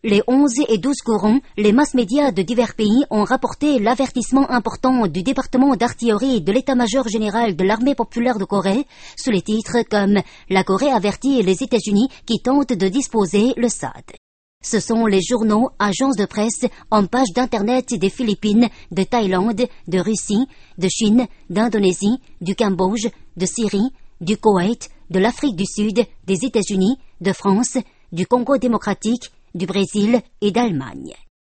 Les 11 et 12 courants, les mass-médias de divers pays ont rapporté l'avertissement important du département d'artillerie de l'état-major général de l'armée populaire de Corée, sous les titres comme « La Corée avertit les États-Unis qui tentent de disposer le SAD ». Ce sont les journaux, agences de presse, en page d'internet des Philippines, de Thaïlande, de Russie, de Chine, d'Indonésie, du Cambodge, de Syrie, du Koweït, de l'Afrique du Sud, des États-Unis, de France, du Congo démocratique, du Brésil et d'Allemagne.